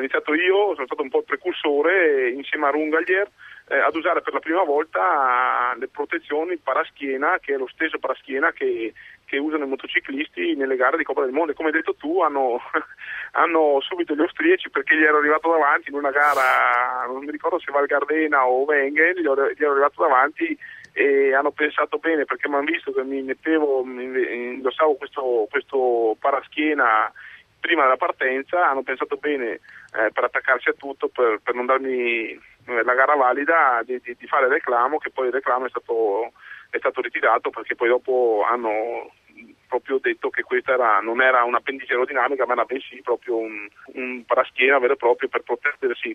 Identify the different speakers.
Speaker 1: iniziato io, sono stato un po' il precursore insieme a Rungaglier ad usare per la prima volta le protezioni paraschiena, che è lo stesso paraschiena che usano i motociclisti nelle gare di Coppa del Mondo. Come hai detto tu, hanno subito gli austriaci, perché gli ero arrivato davanti in una gara, non mi ricordo se Val Gardena o Wengen, gli ero arrivato davanti e hanno pensato bene, perché mi hanno visto che indossavo questo paraschiena prima della partenza, hanno pensato bene per attaccarsi a tutto, per non darmi la gara valida di fare il reclamo, che poi il reclamo è stato ritirato, perché poi dopo hanno proprio detto che questa non era un'appendice aerodinamica, ma era bensì proprio un paraschiena vero e proprio per proteggersi